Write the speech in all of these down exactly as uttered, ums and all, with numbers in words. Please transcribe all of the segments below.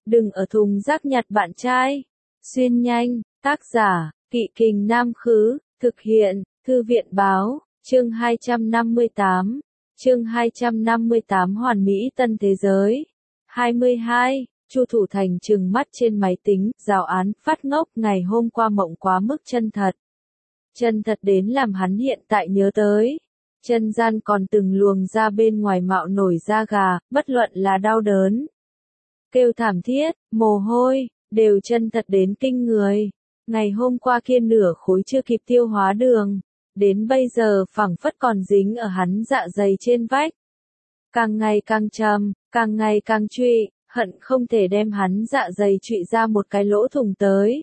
đừng ở thùng rác nhặt bạn trai. Xuyên nhanh, tác giả, Kỵ Kình Nam Khứ, thực hiện, Thư viện Báo, chương hai trăm năm mươi tám, chương hai trăm năm mươi tám Hoàn Mỹ Tân Thế Giới. hai mươi hai, Chu Thủ Thành trừng mắt trên máy tính, giáo án, phát ngốc, ngày hôm qua mộng quá mức chân thật. Chân thật đến làm hắn hiện tại nhớ tới. Chân gian còn từng luồng ra bên ngoài mạo nổi da gà, bất luận là đau đớn, kêu thảm thiết, mồ hôi, đều chân thật đến kinh người. Ngày hôm qua kia nửa khối chưa kịp tiêu hóa đường, đến bây giờ phảng phất còn dính ở hắn dạ dày trên vách. Càng ngày càng trầm, càng ngày càng trụy, hận không thể đem hắn dạ dày trụy ra một cái lỗ thủng tới.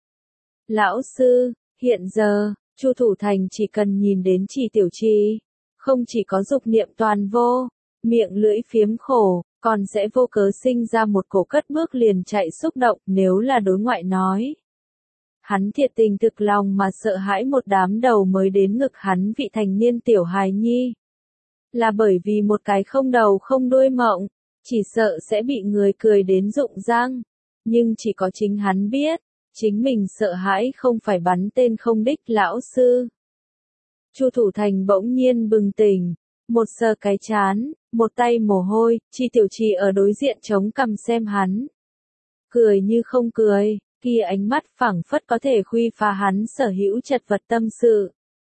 Lão sư, hiện giờ, Chu Thủ Thành chỉ cần nhìn đến Trì Tiểu Trì, không chỉ có dục niệm toàn vô, miệng lưỡi phiếm khổ, còn sẽ vô cớ sinh ra một cổ cất bước liền chạy xúc động, nếu là đối ngoại nói. Hắn thiệt tình thực lòng mà sợ hãi một đám đầu mới đến ngực hắn vị thành niên tiểu hài nhi. Là bởi vì một cái không đầu không đuôi mộng, chỉ sợ sẽ bị người cười đến rụng răng. Nhưng chỉ có chính hắn biết, chính mình sợ hãi không phải bắn tên không đích lão sư. Chu Thủ Thành bỗng nhiên bừng tỉnh, một sờ cái chán, một tay mồ hôi, Trì Tiểu Trì ở đối diện chống cằm xem hắn. Cười như không cười, kia ánh mắt phảng phất có thể khuy phá hắn sở hữu chật vật tâm sự.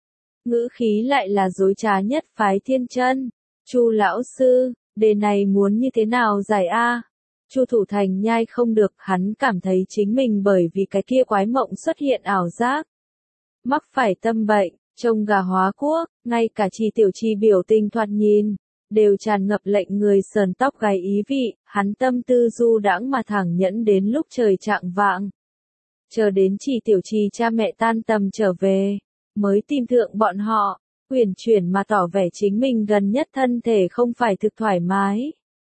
Ngữ khí lại là dối trá nhất phái thiên chân. Chu lão sư, đề này muốn như thế nào giải a? Chu Thủ Thành nhai không được, hắn cảm thấy chính mình bởi vì cái kia quái mộng xuất hiện ảo giác. Mắc phải tâm bệnh, trông gà hóa quốc, ngay cả Trì Tiểu Trì biểu tình thoạt nhìn, đều tràn ngập lệnh người sờn tóc gáy ý vị, hắn tâm tư du đãng mà thẳng nhẫn đến lúc trời chạng vạng. Chờ đến Trì Tiểu Trì cha mẹ tan tầm trở về, mới tìm thượng bọn họ, uyển chuyển mà tỏ vẻ chính mình gần nhất thân thể không phải thực thoải mái.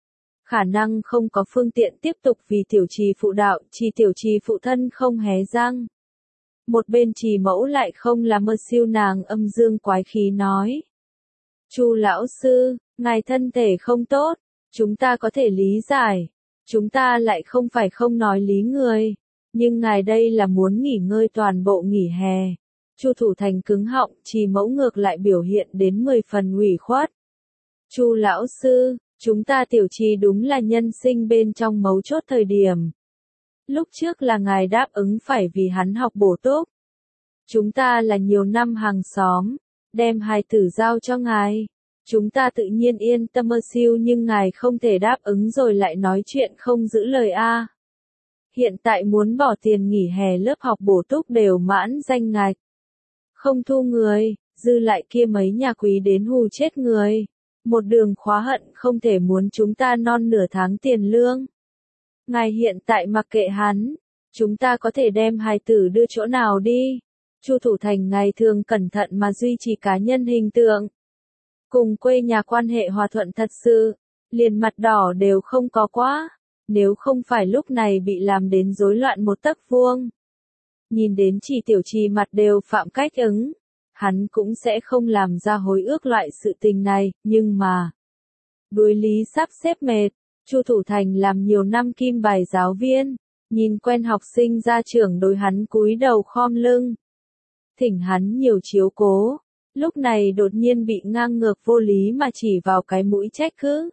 Khả năng không có phương tiện tiếp tục vì Tiểu Trì phụ đạo, Trì Tiểu Trì phụ thân không hé răng. Một bên Trì mẫu lại không là mơ siêu nàng âm dương quái khí nói. Chu lão sư, ngài thân thể không tốt, chúng ta có thể lý giải, chúng ta lại không phải không nói lý người, nhưng ngài đây là muốn nghỉ ngơi toàn bộ nghỉ hè. Chu Thủ Thành cứng họng, Trì mẫu ngược lại biểu hiện đến mười phần ủy khuất. Chu lão sư, chúng ta Tiểu Trì đúng là nhân sinh bên trong mấu chốt thời điểm. Lúc trước là ngài đáp ứng phải vì hắn học bổ túc. Chúng ta là nhiều năm hàng xóm, đem hài tử giao cho ngài. Chúng ta tự nhiên yên tâm mơ siêu, nhưng ngài không thể đáp ứng rồi lại nói chuyện không giữ lời a. Hiện tại muốn bỏ tiền nghỉ hè lớp học bổ túc đều mãn danh ngạch. Không thu người, dư lại kia mấy nhà quý đến hù chết người. Một đường khóa hận không thể muốn chúng ta non nửa tháng tiền lương. Ngài hiện tại mặc kệ hắn, chúng ta có thể đem hài tử đưa chỗ nào đi. Chu Thủ Thành ngày thường cẩn thận mà duy trì cá nhân hình tượng. Cùng quê nhà quan hệ hòa thuận thật sự, liền mặt đỏ đều không có quá, nếu không phải lúc này bị làm đến rối loạn một tấc vuông. Nhìn đến Trì Tiểu Trì mặt đều phạm cách ứng, hắn cũng sẽ không làm ra hối ước loại sự tình này, nhưng mà đối lý sắp xếp mệt. Chu Thủ Thành làm nhiều năm kim bài giáo viên, nhìn quen học sinh ra trưởng đối hắn cúi đầu khom lưng, thỉnh hắn nhiều chiếu cố, lúc này đột nhiên bị ngang ngược vô lý mà chỉ vào cái mũi trách cứ.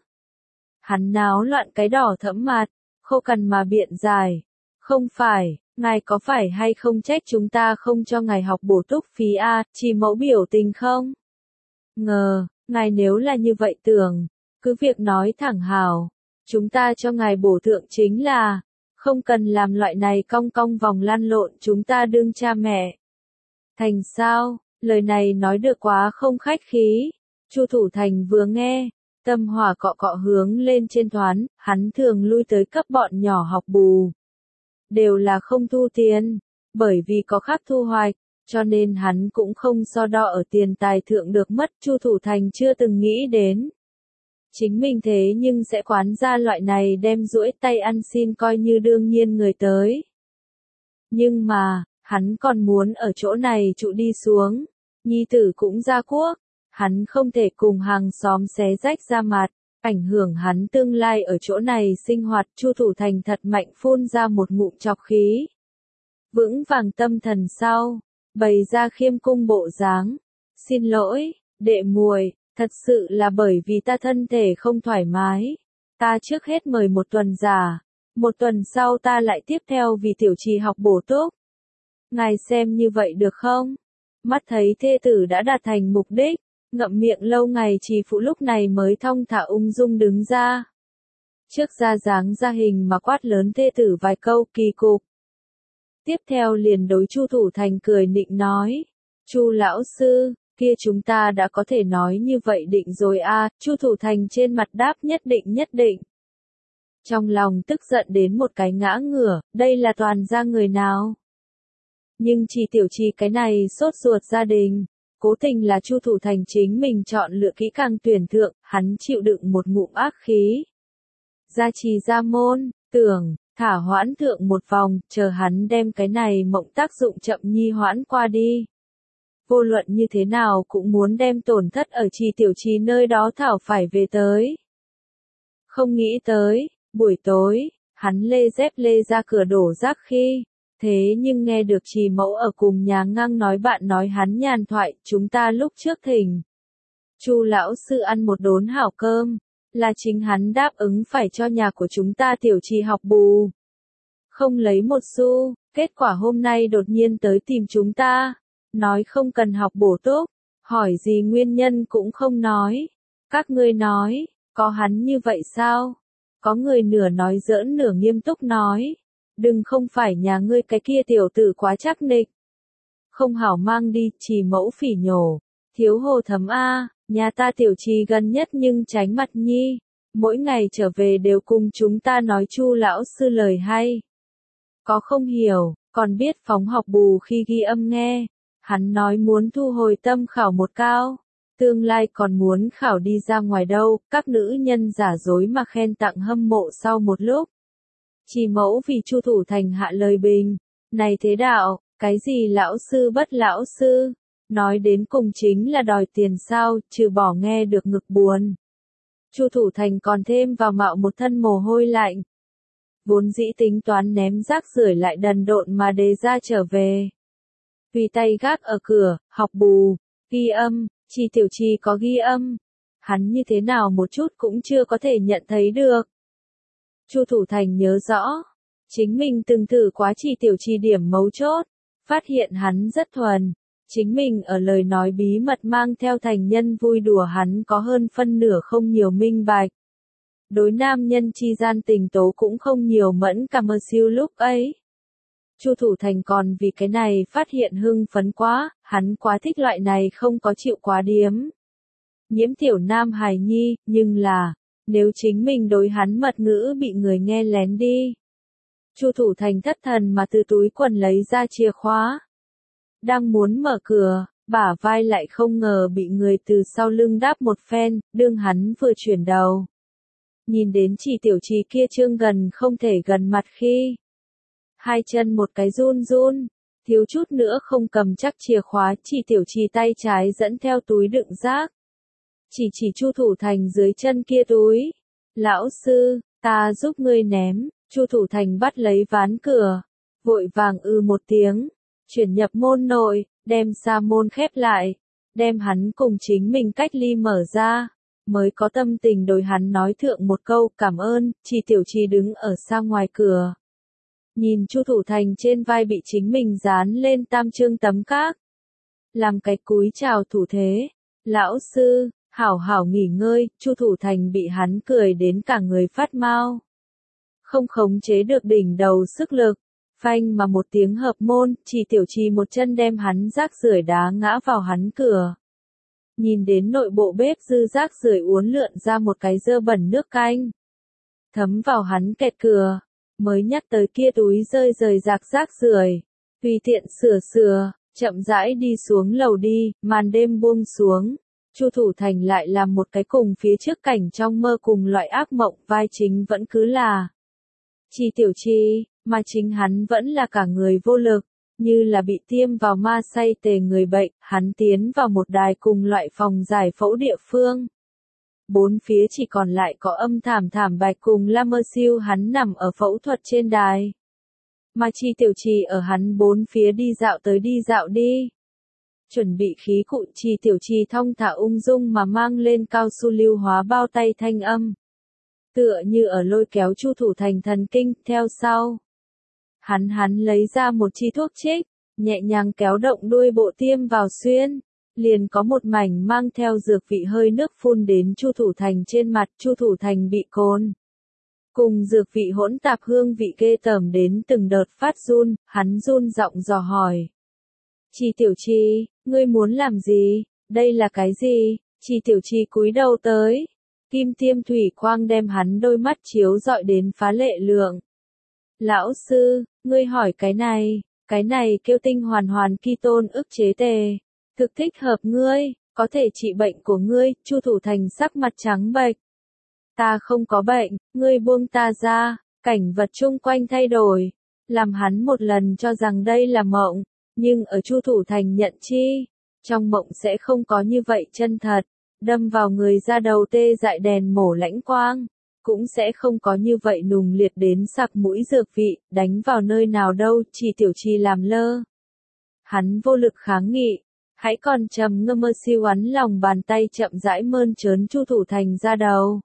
Hắn náo loạn cái đỏ thẫm mặt, khô cằn mà biện giải, không phải, ngài có phải hay không trách chúng ta không cho ngài học bổ túc phí a? Trì mẫu biểu tình không? Ngờ, ngài nếu là như vậy tưởng, cứ việc nói thẳng hào. Chúng ta cho ngài bổ thượng chính là, không cần làm loại này cong cong vòng lăn lộn chúng ta đương cha mẹ. Thành sao, lời này nói được quá không khách khí. Chu Thủ Thành vừa nghe, tâm hỏa cọ cọ hướng lên trên thoán, hắn thường lui tới cấp bọn nhỏ học bù. Đều là không thu tiền, bởi vì có khác thu hoạch, cho nên hắn cũng không so đo ở tiền tài thượng được mất. Chu Thủ Thành chưa từng nghĩ đến. Chính mình thế nhưng sẽ quán ra loại này đem duỗi tay ăn xin coi như đương nhiên người tới. Nhưng mà, hắn còn muốn ở chỗ này trụ đi xuống, nhi tử cũng ra quốc, hắn không thể cùng hàng xóm xé rách ra mặt, ảnh hưởng hắn tương lai ở chỗ này sinh hoạt. Chu Thủ Thành thật mạnh phun ra một ngụm trọc khí. Vững vàng tâm thần sau, bày ra khiêm cung bộ dáng. Xin lỗi, đệ muội, thật sự là bởi vì ta thân thể không thoải mái. Ta trước hết mời một tuần giả, một tuần sau ta lại tiếp theo vì tiểu trì học bổ túc. Ngài xem như vậy được không? Mắt thấy thê tử đã đạt thành mục đích, ngậm miệng lâu ngày trì phụ lúc này mới thong thả ung dung đứng ra. Trước ra dáng ra hình mà quát lớn thê tử vài câu kỳ cục. Tiếp theo liền đối Chu Thủ Thành cười nịnh nói, Chu lão sư, kia chúng ta đã có thể nói như vậy định rồi a. Chu Thủ Thành trên mặt đáp nhất định nhất định. Trong lòng tức giận đến một cái ngã ngửa, đây là toàn ra người nào? Nhưng chỉ tiểu trì cái này sốt ruột gia đình, cố tình là Chu Thủ Thành chính mình chọn lựa kỹ càng tuyển thượng, hắn chịu đựng một ngụm ác khí. Gia trì gia môn, tưởng, thả hoãn thượng một vòng, chờ hắn đem cái này mộng tác dụng chậm nhi hoãn qua đi. Vô luận như thế nào cũng muốn đem tổn thất ở trì tiểu trì nơi đó thảo phải về tới. Không nghĩ tới, buổi tối, hắn lê dép lê ra cửa đổ rác khi, thế nhưng nghe được trì mẫu ở cùng nhà ngang nói bạn nói hắn nhàn thoại, chúng ta lúc trước thỉnh. Chu lão sư ăn một đốn hảo cơm, là chính hắn đáp ứng phải cho nhà của chúng ta tiểu trì học bù. Không lấy một xu, kết quả hôm nay đột nhiên tới tìm chúng ta, nói không cần học bổ túc, hỏi gì nguyên nhân cũng không nói. Các ngươi nói, có hắn như vậy sao? Có người nửa nói giỡn nửa nghiêm túc nói, đừng không phải nhà ngươi cái kia tiểu tử quá chắc nịch. Không hảo mang đi, trì mẫu phỉ nhổ, thiếu hồ thấm a, nhà ta tiểu trì gần nhất nhưng tránh mặt nhi, mỗi ngày trở về đều cùng chúng ta nói Chu lão sư lời hay. Có không hiểu, còn biết phóng học bù khi ghi âm nghe, hắn nói muốn thu hồi tâm khảo một cao. Tương lai còn muốn khảo đi ra ngoài đâu, các nữ nhân giả dối mà khen tặng hâm mộ sau một lúc. Trì mẫu vì Chu Thủ Thành hạ lời bình, này thế đạo, cái gì lão sư bất lão sư, nói đến cùng chính là đòi tiền sao, trừ bỏ nghe được ngực buồn. Chu Thủ Thành còn thêm vào mạo một thân mồ hôi lạnh. Vốn dĩ tính toán ném rác rưởi lại đần độn mà đề ra trở về. Tùy tay gác ở cửa, học bù, ghi âm. Trì tiểu trì có ghi âm, hắn như thế nào một chút cũng chưa có thể nhận thấy được. Chu Thủ Thành nhớ rõ, chính mình từng thử quá trì tiểu trì điểm mấu chốt, phát hiện hắn rất thuần, chính mình ở lời nói bí mật mang theo thành nhân vui đùa hắn có hơn phân nửa không nhiều minh bạch. Đối nam nhân chi gian tình tố cũng không nhiều mẫn cả mơ siêu lúc ấy. Chu Thủ Thành còn vì cái này phát hiện hưng phấn quá, hắn quá thích loại này không có chịu quá điếm. Nhiễm tiểu nam hài nhi, nhưng là, nếu chính mình đối hắn mật ngữ bị người nghe lén đi. Chu Thủ Thành thất thần mà từ túi quần lấy ra chìa khóa. Đang muốn mở cửa, bả vai lại không ngờ bị người từ sau lưng đáp một phen, đương hắn vừa chuyển đầu. Nhìn đến Trì tiểu trì kia trương gần không thể gần mặt khi. Hai chân một cái run run, thiếu chút nữa không cầm chắc chìa khóa, Trì tiểu trì tay trái dẫn theo túi đựng rác. Chỉ chỉ Chu Thủ Thành dưới chân kia túi. Lão sư, ta giúp ngươi ném. Chu Thủ Thành bắt lấy ván cửa, vội vàng ư một tiếng, chuyển nhập môn nội, đem ra môn khép lại, đem hắn cùng chính mình cách ly mở ra, mới có tâm tình đối hắn nói thượng một câu cảm ơn. Trì tiểu trì đứng ở xa ngoài cửa. Nhìn Chu Thủ Thành trên vai bị chính mình dán lên tam trương tấm các. Làm cái cúi chào thủ thế. Lão sư, hảo hảo nghỉ ngơi, Chu Thủ Thành bị hắn cười đến cả người phát mau. Không khống chế được đỉnh đầu sức lực. Phanh mà một tiếng hợp môn, Trì tiểu trì một chân đem hắn rác rưởi đá ngã vào hắn cửa. Nhìn đến nội bộ bếp dư rác rưởi uốn lượn ra một cái dơ bẩn nước canh. Thấm vào hắn kẹt cửa. Mới nhắc tới kia túi rơi rời rạc rác rưởi, tùy tiện sửa sửa, chậm rãi đi xuống lầu đi, màn đêm buông xuống. Chu Thủ Thành lại làm một cái cùng phía trước cảnh trong mơ cùng loại ác mộng, vai chính vẫn cứ là Trì tiểu trì, mà chính hắn vẫn là cả người vô lực, như là bị tiêm vào ma say tề người bệnh, hắn tiến vào một đài cùng loại phòng giải phẫu địa phương. bốn phía chỉ còn lại có âm thảm thảm bạch cùng La Mơ Siêu hắn nằm ở phẫu thuật trên đài. Mà Chi Tiểu Trì ở hắn bốn phía đi dạo tới đi dạo đi. Chuẩn bị khí cụ Chi Tiểu Trì thong thả ung dung mà mang lên cao su lưu hóa bao tay thanh âm. Tựa như ở lôi kéo Chu Thủ Thành thần kinh, theo sau. Hắn hắn lấy ra một chi thuốc trích, nhẹ nhàng kéo động đuôi bộ tiêm vào xuyên. Liền có một mảnh mang theo dược vị hơi nước phun đến Chu Thủ Thành trên mặt, Chu Thủ Thành bị cồn. Cùng dược vị hỗn tạp hương vị ghê tởm đến từng đợt phát run, hắn run giọng dò hỏi. Chi Tiểu Trì, ngươi muốn làm gì? Đây là cái gì? Chi Tiểu Trì cúi đầu tới. Kim tiêm thủy quang đem hắn đôi mắt chiếu dọi đến phá lệ lượng. Lão sư, ngươi hỏi cái này, cái này kêu tinh hoàn hoàn ki tôn ức chế tề. Thực thích hợp ngươi, có thể trị bệnh của ngươi, Chu Thủ Thành sắc mặt trắng bệch. Ta không có bệnh, ngươi buông ta ra, cảnh vật chung quanh thay đổi, làm hắn một lần cho rằng đây là mộng, nhưng ở Chu Thủ Thành nhận chi, trong mộng sẽ không có như vậy chân thật, đâm vào người ra đầu tê dại đèn mổ lãnh quang, cũng sẽ không có như vậy nùng liệt đến sặc mũi dược vị, đánh vào nơi nào đâu, Chỉ Tiểu Trì làm lơ. Hắn vô lực kháng nghị. Hãy còn trầm ngâm mơ siêu ấn lòng bàn tay chậm rãi mơn trớn Chu Thủ Thành ra đầu.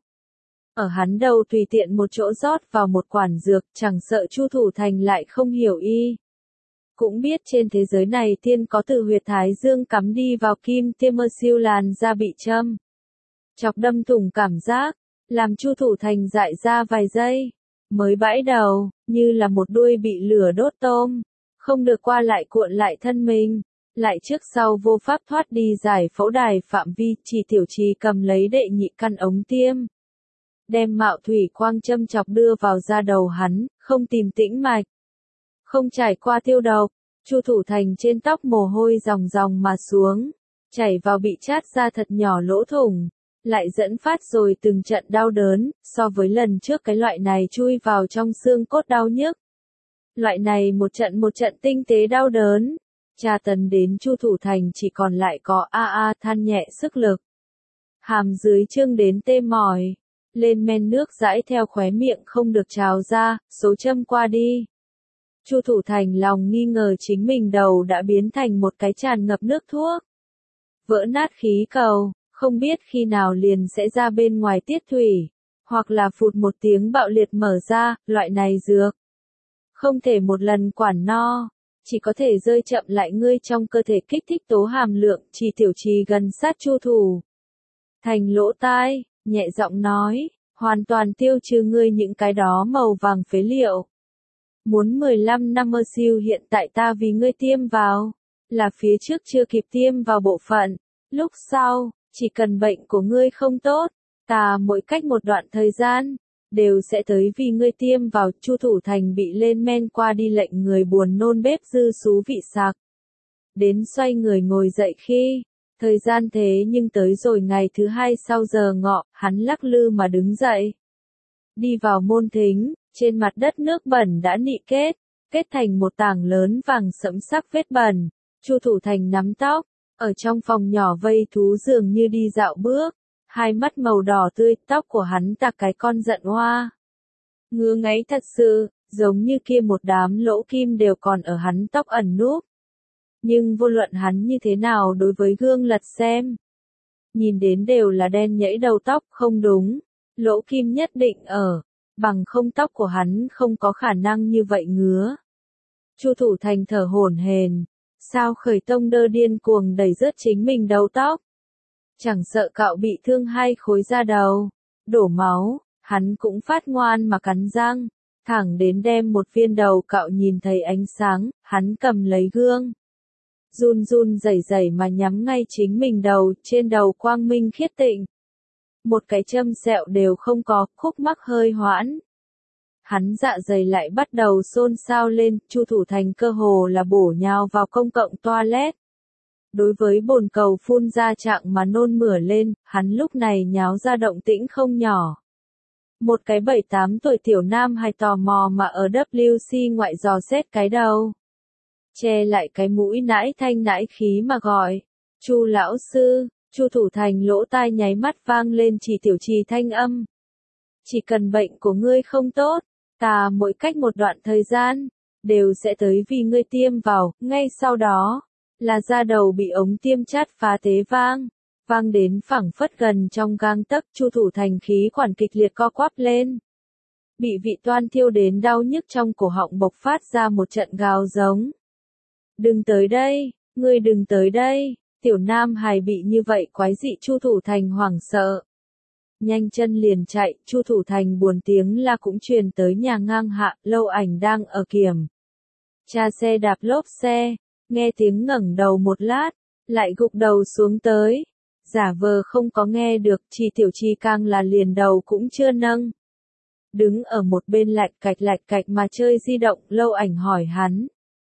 Ở hắn đầu tùy tiện một chỗ rót vào một quản dược, chẳng sợ Chu Thủ Thành lại không hiểu y. Cũng biết trên thế giới này tiên có từ huyệt thái dương cắm đi vào kim tiêm mơ siêu làn da bị châm. Chọc đâm thủng cảm giác, làm Chu Thủ Thành dại ra vài giây. Mới bãi đầu, như là một đuôi bị lửa đốt tôm. Không được qua lại cuộn lại thân mình. Lại trước sau vô pháp thoát đi giải phẫu đài phạm vi, Chỉ Tiểu Trì cầm lấy đệ nhị căn ống tiêm. Đem mạo thủy quang châm chọc đưa vào da đầu hắn, không tìm tĩnh mạch. Không trải qua tiêu độc, Chu Thủ Thành trên tóc mồ hôi ròng ròng mà xuống, chảy vào bị chát ra thật nhỏ lỗ thủng, lại dẫn phát rồi từng trận đau đớn, so với lần trước cái loại này chui vào trong xương cốt đau nhức. Loại này một trận một trận tinh tế đau đớn. Tra tấn đến Chu Thủ Thành chỉ còn lại có a a than nhẹ sức lực. Hàm dưới trương đến tê mỏi, lên men nước dãi theo khóe miệng không được trào ra, số châm qua đi. Chu Thủ Thành lòng nghi ngờ chính mình đầu đã biến thành một cái tràn ngập nước thuốc. Vỡ nát khí cầu, không biết khi nào liền sẽ ra bên ngoài tiết thủy, hoặc là phụt một tiếng bạo liệt mở ra, loại này dược. Không thể một lần quản no. Chỉ có thể rơi chậm lại ngươi trong cơ thể kích thích tố hàm lượng, Chỉ Tiểu Trì gần sát Chu Thủ Thành lỗ tai, nhẹ giọng nói, hoàn toàn tiêu trừ ngươi những cái đó màu vàng phế liệu. Muốn mười lăm năm mơ siêu hiện tại ta vì ngươi tiêm vào, là phía trước chưa kịp tiêm vào bộ phận, lúc sau, chỉ cần bệnh của ngươi không tốt, ta mỗi cách một đoạn thời gian, đều sẽ tới vì ngươi tiêm vào. Chu Thủ Thành bị lên men qua đi lệnh người buồn nôn bếp dư xú vị sặc. Đến xoay người ngồi dậy khi, thời gian thế nhưng tới rồi ngày thứ hai sau giờ ngọ, hắn lắc lư mà đứng dậy. Đi vào môn thính, trên mặt đất nước bẩn đã nị kết, kết thành một tảng lớn vàng sẫm sắc vết bẩn. Chu Thủ Thành nắm tóc, ở trong phòng nhỏ vây thú dường như đi dạo bước. Hai mắt màu đỏ tươi, tóc của hắn tạc cái con giận hoa. Ngứa ngáy thật sự, giống như kia một đám lỗ kim đều còn ở hắn tóc ẩn núp. Nhưng vô luận hắn như thế nào đối với gương lật xem. Nhìn đến đều là đen nhẫy đầu tóc, không đúng. Lỗ kim nhất định ở, bằng không tóc của hắn không có khả năng như vậy ngứa. Chu Thủ Thành thở hổn hển, sao khởi tông đơ điên cuồng đẩy rớt chính mình đầu tóc. Chẳng sợ cạo bị thương hai khối da đầu, đổ máu, hắn cũng phát ngoan mà cắn răng, thẳng đến đem một viên đầu cạo nhìn thấy ánh sáng, hắn cầm lấy gương. Run run rẩy rẩy mà nhắm ngay chính mình đầu, trên đầu quang minh khiết tịnh. Một cái châm sẹo đều không có, khúc mắc hơi hoãn. Hắn dạ dày lại bắt đầu xôn xao lên, Chu Thủ Thành cơ hồ là bổ nhào vào công cộng toilet. Đối với bồn cầu phun ra trạng mà nôn mửa lên, hắn lúc này nháo ra động tĩnh không nhỏ. Một cái bảy tám tuổi tiểu nam hài tò mò mà ở W C ngoại dò xét cái đầu. Che lại cái mũi nãi thanh nãi khí mà gọi. Chu lão sư, Chu Thủ Thành lỗ tai nháy mắt vang lên Chỉ Tiểu Trì thanh âm. Chỉ cần bệnh của ngươi không tốt, ta mỗi cách một đoạn thời gian, đều sẽ tới vì ngươi tiêm vào, ngay sau đó, là da đầu bị ống tiêm chát phá tế vang, vang đến phẳng phất gần trong gang tấc. Chu Thủ Thành khí quản kịch liệt co quắp lên. Bị vị toan thiêu đến đau nhức trong cổ họng bộc phát ra một trận gào giống. Đừng tới đây, ngươi đừng tới đây, tiểu nam hài bị như vậy quái dị. Chu Thủ Thành hoảng sợ. Nhanh chân liền chạy, Chu Thủ Thành buồn tiếng la cũng truyền tới nhà ngang hạ. Lâu Ảnh đang ở kiểm tra xe đạp lốp xe, nghe tiếng ngẩng đầu một lát, lại gục đầu xuống tới, giả vờ không có nghe được. Chỉ Tiểu Trì càng là liền đầu cũng chưa nâng, đứng ở một bên lạch cạch lạch cạch mà chơi di động. Lâu Ảnh hỏi hắn,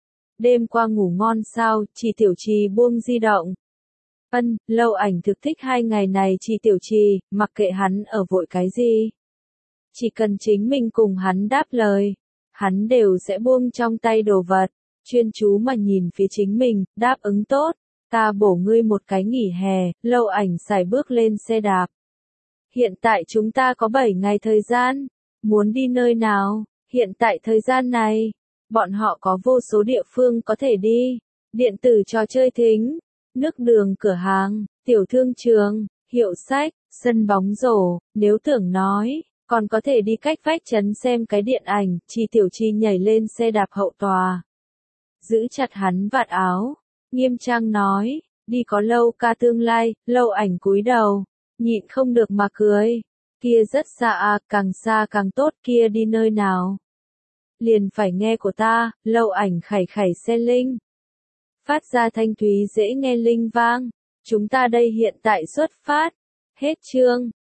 đêm qua ngủ ngon sao? Chỉ Tiểu Trì buông di động. Ân, Lâu Ảnh thực thích hai ngày này Chỉ Tiểu Trì, mặc kệ hắn ở vội cái gì, chỉ cần chính mình cùng hắn đáp lời, hắn đều sẽ buông trong tay đồ vật, chuyên chú mà nhìn phía chính mình. Đáp ứng tốt, ta bổ ngươi một cái nghỉ hè. Lâu Ảnh sải bước lên xe đạp. Hiện tại chúng ta có bảy ngày thời gian, muốn đi nơi nào? Hiện tại thời gian này, bọn họ có vô số địa phương có thể đi, điện tử trò chơi thính, nước đường cửa hàng, tiểu thương trường, hiệu sách, sân bóng rổ, nếu tưởng nói, còn có thể đi cách vách trấn xem cái điện ảnh. Chỉ Tiểu Trì nhảy lên xe đạp hậu tòa, giữ chặt hắn vạt áo, nghiêm trang nói, đi có lâu ca tương lai. Lâu Ảnh cúi đầu, nhịn không được mà cười, kia rất xa à, càng xa càng tốt. Kia đi nơi nào? Liền phải nghe của ta. Lâu Ảnh khảy khảy xe linh, phát ra thanh thúy dễ nghe linh vang. Chúng ta đây hiện tại xuất phát. Hết chương.